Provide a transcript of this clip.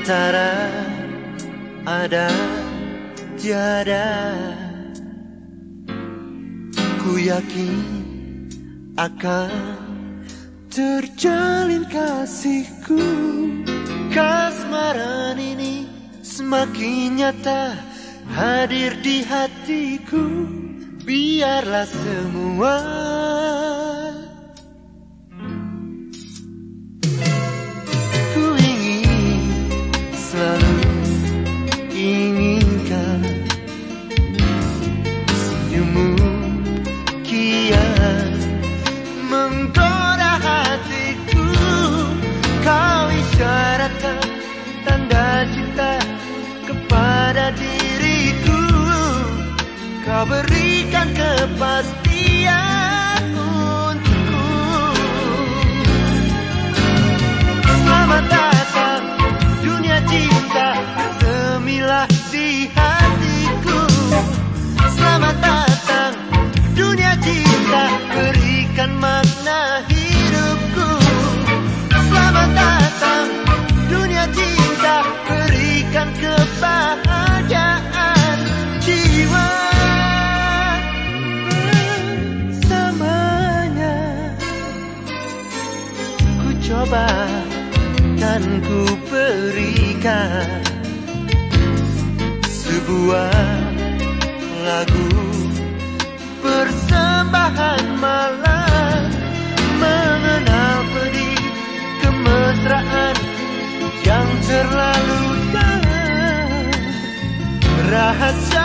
antara ada tiada. Ku yakin akan terjalin kasihku. Kasmaran ini semakin nyata hadir di hatiku. Biarlah semua ku ingin, selalu inginkan senyummu kian menggoda hatiku. Kau isyaratkan tanda cinta kepada diriku. Kau berikan kepastian untukku. Selamat datang dunia cinta, semilah di hatiku. Selamat datang dunia cinta, berikan makna hidupku. Selamat datang dunia cinta, berikan kebahagiaan jiwa. Bersamanya ku coba dan ku berikan sebuah lagu persembahan malam, mengenal pedih kemesraan yang terlalu dalam. Rahasia